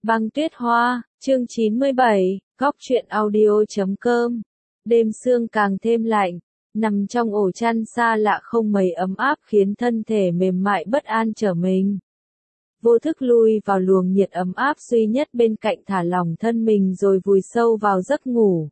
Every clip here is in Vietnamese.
Băng tuyết hoa, chương 97, góc truyện audio.com. Đêm sương càng thêm lạnh, nằm trong ổ chăn xa lạ không mấy ấm áp khiến thân thể mềm mại bất an trở mình. Vô thức lui vào luồng nhiệt ấm áp duy nhất bên cạnh, thả lỏng thân mình rồi vùi sâu vào giấc ngủ.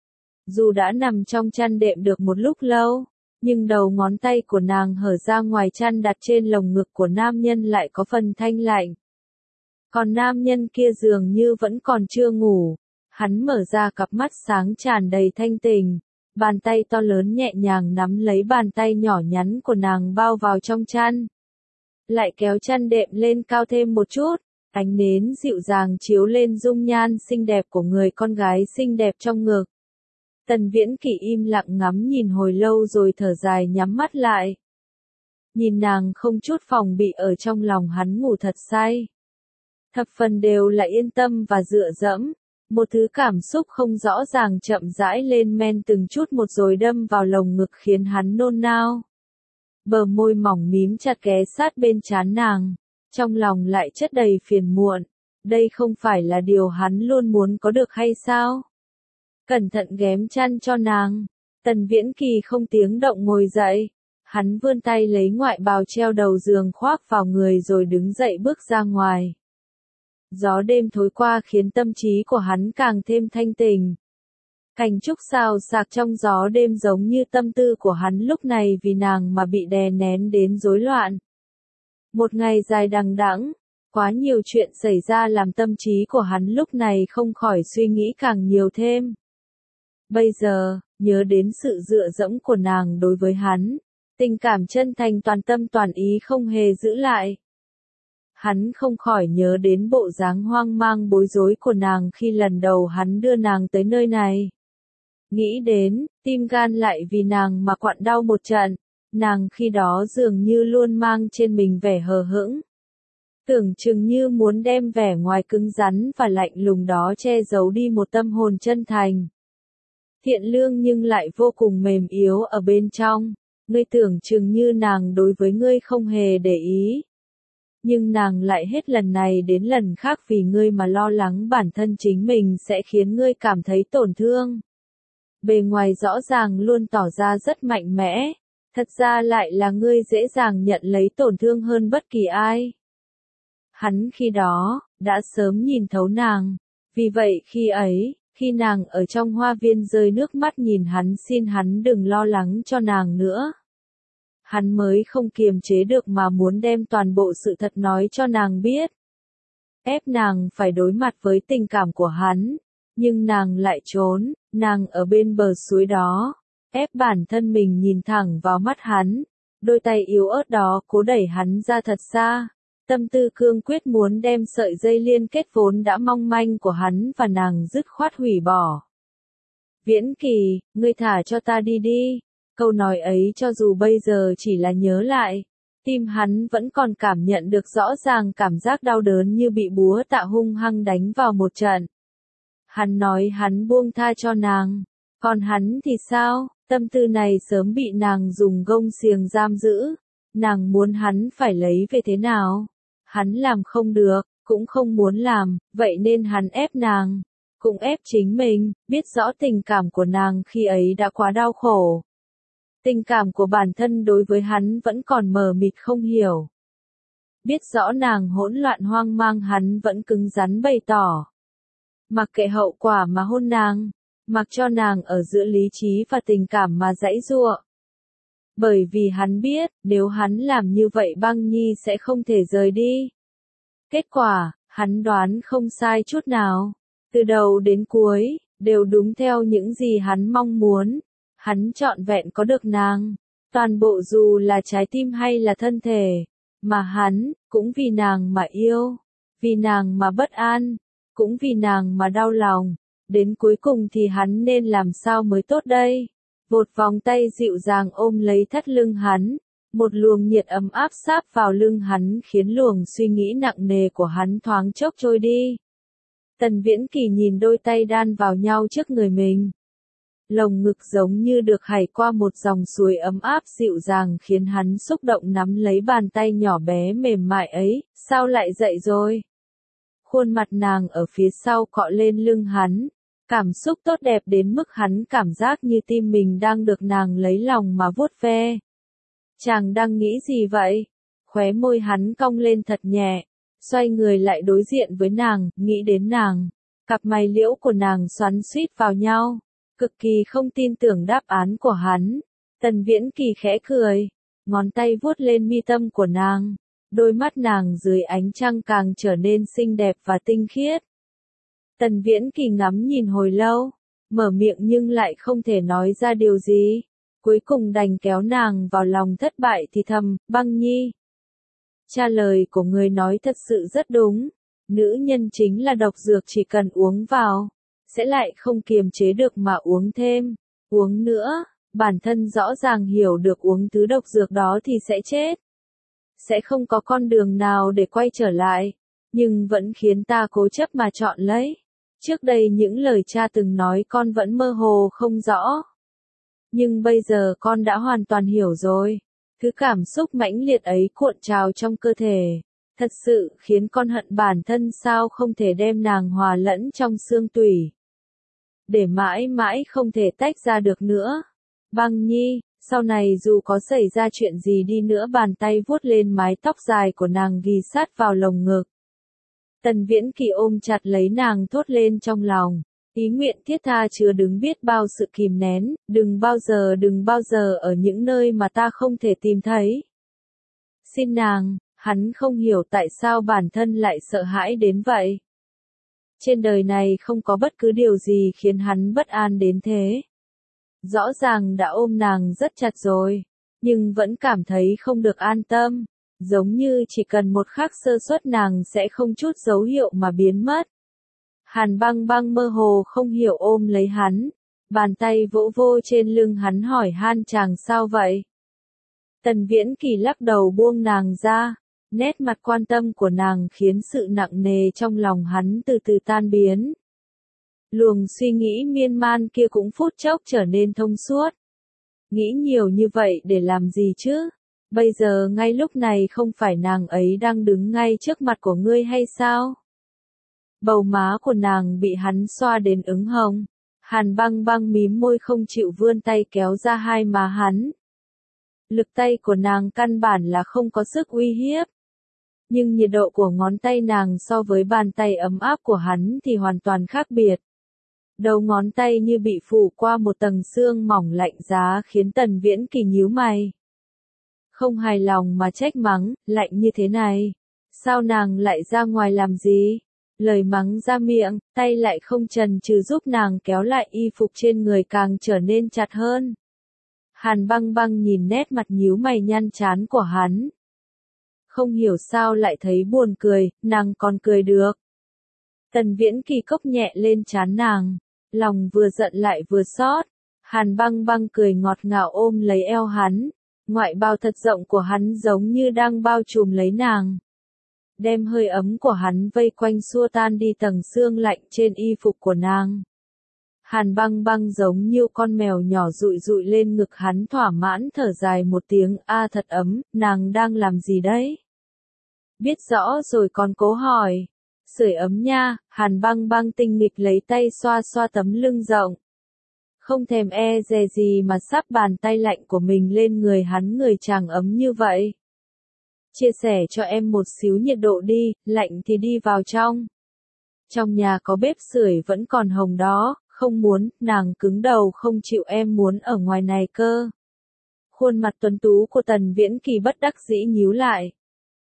Dù đã nằm trong chăn đệm được một lúc lâu, nhưng đầu ngón tay của nàng hở ra ngoài chăn đặt trên lồng ngực của nam nhân lại có phần thanh lạnh. Còn nam nhân kia dường như vẫn còn chưa ngủ, hắn mở ra cặp mắt sáng tràn đầy thanh tình, bàn tay to lớn nhẹ nhàng nắm lấy bàn tay nhỏ nhắn của nàng bao vào trong chăn. Lại kéo chăn đệm lên cao thêm một chút, ánh nến dịu dàng chiếu lên dung nhan xinh đẹp của người con gái xinh đẹp trong ngực. Tần Viễn Kỳ im lặng ngắm nhìn hồi lâu rồi thở dài nhắm mắt lại. Nhìn nàng không chút phòng bị ở trong lòng hắn ngủ thật say. Thập phần đều là yên tâm và dựa dẫm, một thứ cảm xúc không rõ ràng chậm rãi lên men từng chút một rồi đâm vào lồng ngực khiến hắn nôn nao. Bờ môi mỏng mím chặt ghé sát bên trán nàng, trong lòng lại chất đầy phiền muộn, đây không phải là điều hắn luôn muốn có được hay sao? Cẩn thận ghém chăn cho nàng, Tần Viễn Kỳ không tiếng động ngồi dậy, hắn vươn tay lấy ngoại bào treo đầu giường khoác vào người rồi đứng dậy bước ra ngoài. Gió đêm thổi qua khiến tâm trí của hắn càng thêm thanh tình. Cành trúc xào xạc trong gió đêm giống như tâm tư của hắn lúc này vì nàng mà bị đè nén đến rối loạn. Một ngày dài đằng đẵng, quá nhiều chuyện xảy ra làm tâm trí của hắn lúc này không khỏi suy nghĩ càng nhiều thêm. Bây giờ, nhớ đến sự dựa dẫm của nàng đối với hắn, tình cảm chân thành toàn tâm toàn ý không hề giữ lại. Hắn không khỏi nhớ đến bộ dáng hoang mang bối rối của nàng khi lần đầu hắn đưa nàng tới nơi này. Nghĩ đến, tim gan lại vì nàng mà quặn đau một trận, nàng khi đó dường như luôn mang trên mình vẻ hờ hững. Tưởng chừng như muốn đem vẻ ngoài cứng rắn và lạnh lùng đó che giấu đi một tâm hồn chân thành. Thiện lương nhưng lại vô cùng mềm yếu ở bên trong, ngươi tưởng chừng như nàng đối với ngươi không hề để ý. Nhưng nàng lại hết lần này đến lần khác vì ngươi mà lo lắng bản thân chính mình sẽ khiến ngươi cảm thấy tổn thương. Bề ngoài rõ ràng luôn tỏ ra rất mạnh mẽ, thật ra lại là ngươi dễ dàng nhận lấy tổn thương hơn bất kỳ ai. Hắn khi đó, đã sớm nhìn thấu nàng, vì vậy khi ấy, khi nàng ở trong hoa viên rơi nước mắt nhìn hắn xin hắn đừng lo lắng cho nàng nữa. Hắn mới không kiềm chế được mà muốn đem toàn bộ sự thật nói cho nàng biết. Ép nàng phải đối mặt với tình cảm của hắn, nhưng nàng lại trốn, nàng ở bên bờ suối đó, ép bản thân mình nhìn thẳng vào mắt hắn, đôi tay yếu ớt đó cố đẩy hắn ra thật xa, tâm tư cương quyết muốn đem sợi dây liên kết vốn đã mong manh của hắn và nàng dứt khoát hủy bỏ. Viễn Kỳ, ngươi thả cho ta đi đi. Câu nói ấy cho dù bây giờ chỉ là nhớ lại, tim hắn vẫn còn cảm nhận được rõ ràng cảm giác đau đớn như bị búa tạ hung hăng đánh vào một trận. Hắn nói hắn buông tha cho nàng, còn hắn thì sao, tâm tư này sớm bị nàng dùng gông xiềng giam giữ, nàng muốn hắn phải lấy về thế nào? Hắn làm không được, cũng không muốn làm, vậy nên hắn ép nàng, cũng ép chính mình, biết rõ tình cảm của nàng khi ấy đã quá đau khổ. Tình cảm của bản thân đối với hắn vẫn còn mờ mịt không hiểu. Biết rõ nàng hỗn loạn hoang mang hắn vẫn cứng rắn bày tỏ. Mặc kệ hậu quả mà hôn nàng, mặc cho nàng ở giữa lý trí và tình cảm mà giãy giụa. Bởi vì hắn biết, nếu hắn làm như vậy Băng Nhi sẽ không thể rời đi. Kết quả, hắn đoán không sai chút nào. Từ đầu đến cuối, đều đúng theo những gì hắn mong muốn. Hắn trọn vẹn có được nàng, toàn bộ dù là trái tim hay là thân thể, mà hắn, cũng vì nàng mà yêu, vì nàng mà bất an, cũng vì nàng mà đau lòng, đến cuối cùng thì hắn nên làm sao mới tốt đây? Một vòng tay dịu dàng ôm lấy thắt lưng hắn, một luồng nhiệt ấm áp sáp vào lưng hắn khiến luồng suy nghĩ nặng nề của hắn thoáng chốc trôi đi. Tần Viễn Kỳ nhìn đôi tay đan vào nhau trước người mình. Lồng ngực giống như được hảy qua một dòng suối ấm áp dịu dàng khiến hắn xúc động nắm lấy bàn tay nhỏ bé mềm mại ấy, sao lại dậy rồi? Khuôn mặt nàng ở phía sau cọ lên lưng hắn. Cảm xúc tốt đẹp đến mức hắn cảm giác như tim mình đang được nàng lấy lòng mà vuốt ve. Chàng đang nghĩ gì vậy? Khóe môi hắn cong lên thật nhẹ. Xoay người lại đối diện với nàng, nghĩ đến nàng. Cặp mày liễu của nàng xoắn xuýt vào nhau. Cực kỳ không tin tưởng đáp án của hắn. Tần Viễn Kỳ khẽ cười. Ngón tay vuốt lên mi tâm của nàng. Đôi mắt nàng dưới ánh trăng càng trở nên xinh đẹp và tinh khiết. Tần Viễn Kỳ ngắm nhìn hồi lâu. Mở miệng nhưng lại không thể nói ra điều gì. Cuối cùng đành kéo nàng vào lòng thất bại thì thầm, Băng Nhi. Trả lời của người nói thật sự rất đúng. Nữ nhân chính là độc dược, chỉ cần uống vào, sẽ lại không kiềm chế được mà uống thêm, uống nữa, bản thân rõ ràng hiểu được uống thứ độc dược đó thì sẽ chết. Sẽ không có con đường nào để quay trở lại, nhưng vẫn khiến ta cố chấp mà chọn lấy. Trước đây những lời cha từng nói con vẫn mơ hồ không rõ. Nhưng bây giờ con đã hoàn toàn hiểu rồi. Thứ cảm xúc mãnh liệt ấy cuộn trào trong cơ thể. Thật sự khiến con hận bản thân sao không thể đem nàng hòa lẫn trong xương tủy. Để mãi mãi không thể tách ra được nữa. Băng Nhi, sau này dù có xảy ra chuyện gì đi nữa, bàn tay vuốt lên mái tóc dài của nàng ghì sát vào lồng ngực. Tần Viễn Kỳ ôm chặt lấy nàng thốt lên trong lòng. Ý nguyện thiết tha chứa đựng biết bao sự kìm nén, đừng bao giờ ở những nơi mà ta không thể tìm thấy. Xin nàng, hắn không hiểu tại sao bản thân lại sợ hãi đến vậy. Trên đời này không có bất cứ điều gì khiến hắn bất an đến thế. Rõ ràng đã ôm nàng rất chặt rồi, nhưng vẫn cảm thấy không được an tâm, giống như chỉ cần một khắc sơ suất nàng sẽ không chút dấu hiệu mà biến mất. Hàn Băng Băng mơ hồ không hiểu ôm lấy hắn, bàn tay vỗ vô trên lưng hắn hỏi han chàng sao vậy? Tần Viễn Kỳ lắc đầu buông nàng ra, nét mặt quan tâm của nàng khiến sự nặng nề trong lòng hắn từ từ tan biến. Luồng suy nghĩ miên man kia cũng phút chốc trở nên thông suốt. Nghĩ nhiều như vậy để làm gì chứ? Bây giờ ngay lúc này không phải nàng ấy đang đứng ngay trước mặt của ngươi hay sao? Bầu má của nàng bị hắn xoa đến ửng hồng. Hàn Băng Băng mím môi không chịu vươn tay kéo ra hai má hắn. Lực tay của nàng căn bản là không có sức uy hiếp. Nhưng nhiệt độ của ngón tay nàng so với bàn tay ấm áp của hắn thì hoàn toàn khác biệt. Đầu ngón tay như bị phủ qua một tầng sương mỏng lạnh giá khiến Tần Viễn Kỳ nhíu mày. Không hài lòng mà trách mắng, lạnh như thế này. Sao nàng lại ra ngoài làm gì? Lời mắng ra miệng, tay lại không chần chừ giúp nàng kéo lại y phục trên người càng trở nên chặt hơn. Hàn Băng Băng nhìn nét mặt nhíu mày nhăn chán của hắn. Không hiểu sao lại thấy buồn cười, nàng còn cười được. Tần Viễn Kỳ cốc nhẹ lên trán nàng, lòng vừa giận lại vừa xót. Hàn Băng Băng cười ngọt ngào ôm lấy eo hắn, ngoại bào thật rộng của hắn giống như đang bao trùm lấy nàng. Đem hơi ấm của hắn vây quanh xua tan đi tầng sương lạnh trên y phục của nàng. Hàn Băng Băng giống như con mèo nhỏ dụi dụi lên ngực hắn thỏa mãn thở dài một tiếng, a thật ấm, nàng đang làm gì đấy? Biết rõ rồi còn cố hỏi. Sưởi ấm nha, Hàn Băng Băng tinh nghịch lấy tay xoa xoa tấm lưng rộng. Không thèm e dè gì mà sắp bàn tay lạnh của mình lên người hắn, người chàng ấm như vậy. Chia sẻ cho em một xíu nhiệt độ đi, lạnh thì đi vào trong. Trong nhà có bếp sưởi vẫn còn hồng đó, không muốn, nàng cứng đầu không chịu, em muốn ở ngoài này cơ. Khuôn mặt tuấn tú của Tần Viễn Kỳ bất đắc dĩ nhíu lại.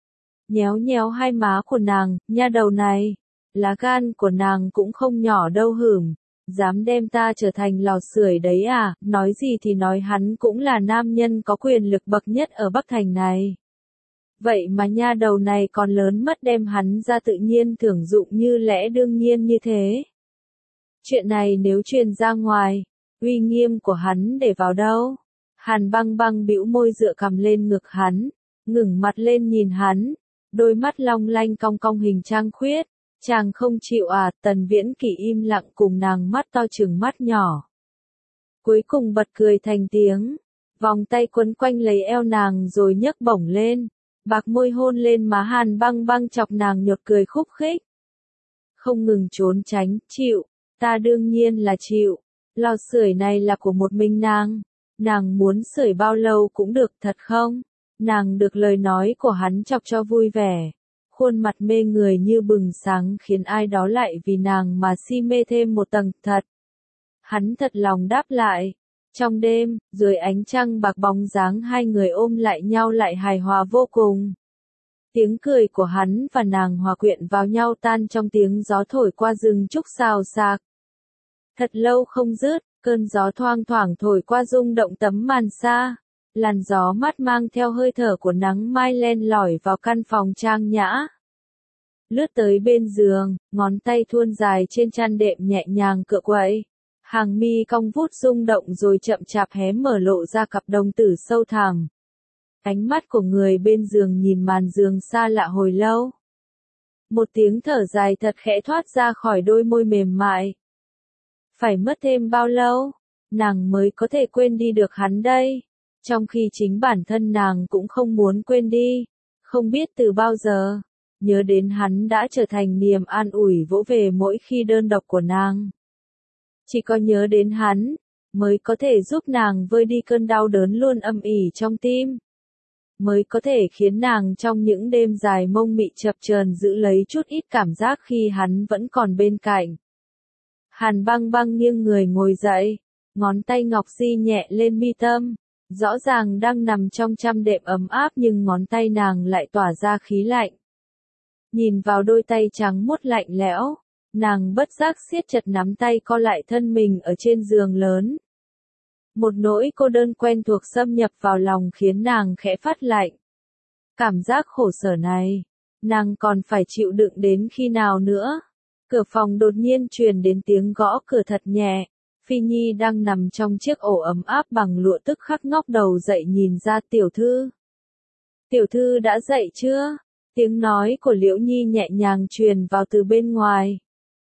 Nhéo nhéo hai má của nàng, nha đầu này, lá gan của nàng cũng không nhỏ đâu hửm, dám đem ta trở thành lò sưởi đấy à, nói gì thì nói hắn cũng là nam nhân có quyền lực bậc nhất ở Bắc Thành này. Vậy mà nha đầu này còn lớn mất đem hắn ra tự nhiên thưởng dụng như lẽ đương nhiên như thế. Chuyện này nếu truyền ra ngoài, uy nghiêm của hắn để vào đâu? Hàn Băng Băng bĩu môi dựa cằm lên ngực hắn, ngẩng mặt lên nhìn hắn, đôi mắt long lanh cong cong hình trăng khuyết. Chàng không chịu à? Tần Viễn Kỳ im lặng cùng nàng mắt to trừng mắt nhỏ. Cuối cùng bật cười thành tiếng, vòng tay quấn quanh lấy eo nàng rồi nhấc bổng lên, bạc môi hôn lên má Hàn Băng Băng chọc nàng nhột cười khúc khích. không ngừng trốn tránh, chịu, ta đương nhiên là chịu, lò sưởi này là của một mình nàng muốn sưởi bao lâu cũng được thật không? Nàng được lời nói của hắn chọc cho vui vẻ, khuôn mặt mê người như bừng sáng khiến ai đó lại vì nàng mà si mê thêm một tầng thật. Hắn thật lòng đáp lại. Trong đêm, dưới ánh trăng bạc bóng dáng hai người ôm lại nhau lại hài hòa vô cùng. Tiếng cười của hắn và nàng hòa quyện vào nhau tan trong tiếng gió thổi qua rừng trúc xào xạc. Thật lâu không dứt, cơn gió thoang thoảng thổi qua rung động tấm màn sa. Làn gió mát mang theo hơi thở của nắng mai len lỏi vào căn phòng trang nhã. Lướt tới bên giường, ngón tay thuôn dài trên chăn đệm nhẹ nhàng cựa quậy. Hàng mi cong vút rung động rồi chậm chạp hé mở lộ ra cặp đồng tử sâu thẳm. Ánh mắt của người bên giường nhìn màn giường xa lạ hồi lâu. Một tiếng thở dài thật khẽ thoát ra khỏi đôi môi mềm mại. Phải mất thêm bao lâu, nàng mới có thể quên đi được hắn đây? Trong khi chính bản thân nàng cũng không muốn quên đi. Không biết từ bao giờ, nhớ đến hắn đã trở thành niềm an ủi vỗ về mỗi khi đơn độc của nàng. Chỉ có nhớ đến hắn, mới có thể giúp nàng vơi đi cơn đau đớn luôn âm ỉ trong tim. Mới có thể khiến nàng trong những đêm dài mông mị chập chờn giữ lấy chút ít cảm giác khi hắn vẫn còn bên cạnh. Hàn Băng Băng nghiêng người ngồi dậy, ngón tay ngọc di nhẹ lên mi tâm. Rõ ràng đang nằm trong chăn đệm ấm áp nhưng ngón tay nàng lại tỏa ra khí lạnh. Nhìn vào đôi tay trắng muốt lạnh lẽo, nàng bất giác siết chặt nắm tay co lại thân mình ở trên giường lớn. Một nỗi cô đơn quen thuộc xâm nhập vào lòng khiến nàng khẽ phát lạnh. Cảm giác khổ sở này, nàng còn phải chịu đựng đến khi nào nữa? Cửa phòng đột nhiên truyền đến tiếng gõ cửa thật nhẹ. Phi Nhi đang nằm trong chiếc ổ ấm áp bằng lụa tức khắc ngóc đầu dậy nhìn ra tiểu thư. Tiểu thư đã dậy chưa? Tiếng nói của Liễu Nhi nhẹ nhàng truyền vào từ bên ngoài.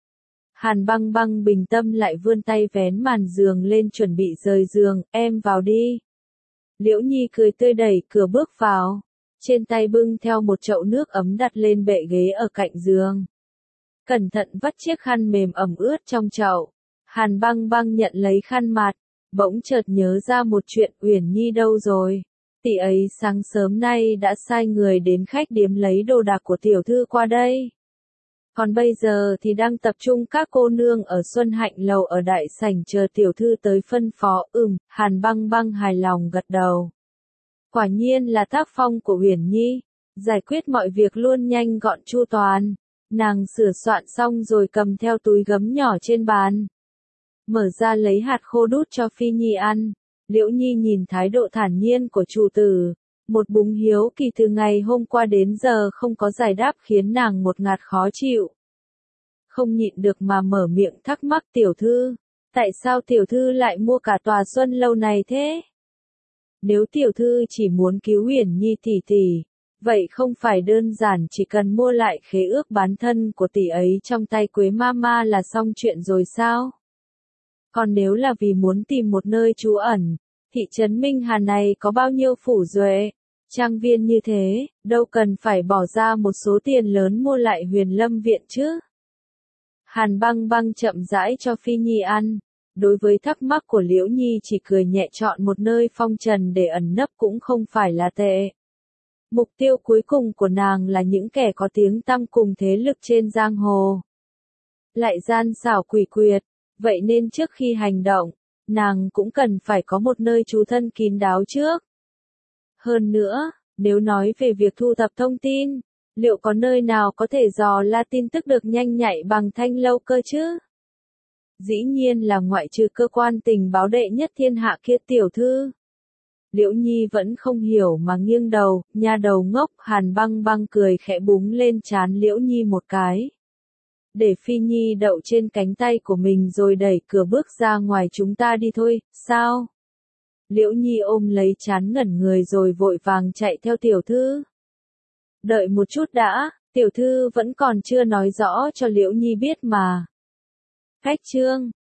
Hàn Băng Băng bình tâm lại vươn tay vén màn giường lên chuẩn bị rời giường, em vào đi. Liễu Nhi cười tươi đẩy cửa bước vào, trên tay bưng theo một chậu nước ấm đặt lên bệ ghế ở cạnh giường. Cẩn thận vắt chiếc khăn mềm ẩm ướt trong chậu. Hàn Băng Băng nhận lấy khăn mặt, bỗng chợt nhớ ra một chuyện. Uyển Nhi đâu rồi? Tỷ ấy sáng sớm nay đã sai người đến khách điếm lấy đồ đạc của tiểu thư qua đây. Còn bây giờ thì đang tập trung các cô nương ở Xuân Hạnh Lầu ở đại sảnh chờ tiểu thư tới phân phó. Hàn Băng Băng hài lòng gật đầu. Quả nhiên là tác phong của Uyển Nhi, giải quyết mọi việc luôn nhanh gọn chu toàn. Nàng sửa soạn xong rồi cầm theo túi gấm nhỏ trên bàn. Mở ra lấy hạt khô đút cho Phi Nhi ăn. Liễu Nhi nhìn thái độ thản nhiên của chủ tử, một búng hiếu kỳ từ ngày hôm qua đến giờ không có giải đáp khiến nàng một ngạt khó chịu. Không nhịn được mà mở miệng thắc mắc tiểu thư, tại sao tiểu thư lại mua cả tòa Xuân Lâu này thế? Nếu tiểu thư chỉ muốn cứu Uyển Nhi tỷ tỷ, vậy không phải đơn giản chỉ cần mua lại khế ước bán thân của tỷ ấy trong tay Quế Mama là xong chuyện rồi sao? Còn nếu là vì muốn tìm một nơi trú ẩn, thị trấn Minh Hà này có bao nhiêu phủ duệ, trang viên như thế, đâu cần phải bỏ ra một số tiền lớn mua lại Huyền Lâm Viện chứ? Hàn Băng Băng chậm rãi cho Phi Nhi ăn. Đối với thắc mắc của Liễu Nhi chỉ cười nhẹ, chọn một nơi phong trần để ẩn nấp cũng không phải là tệ. Mục tiêu cuối cùng của nàng là những kẻ có tiếng tăm cùng thế lực trên giang hồ. Lại gian xảo quỷ quyệt, vậy nên trước khi hành động, nàng cũng cần phải có một nơi trú thân kín đáo trước. Hơn nữa, nếu nói về việc thu thập thông tin, liệu có nơi nào có thể dò la tin tức được nhanh nhạy bằng Thanh Lâu cơ chứ? Dĩ nhiên là ngoại trừ cơ quan tình báo đệ nhất thiên hạ kia tiểu thư. Liễu Nhi vẫn không hiểu mà nghiêng đầu, nha đầu ngốc. Hàn Băng Băng cười khẽ búng lên trán Liễu Nhi một cái. Để Phi Nhi đậu trên cánh tay của mình rồi đẩy cửa bước ra ngoài, chúng ta đi thôi, sao? Liễu Nhi ôm lấy trán ngẩn người rồi vội vàng chạy theo tiểu thư. Đợi một chút đã, tiểu thư vẫn còn chưa nói rõ cho Liễu Nhi biết mà. Khách trương.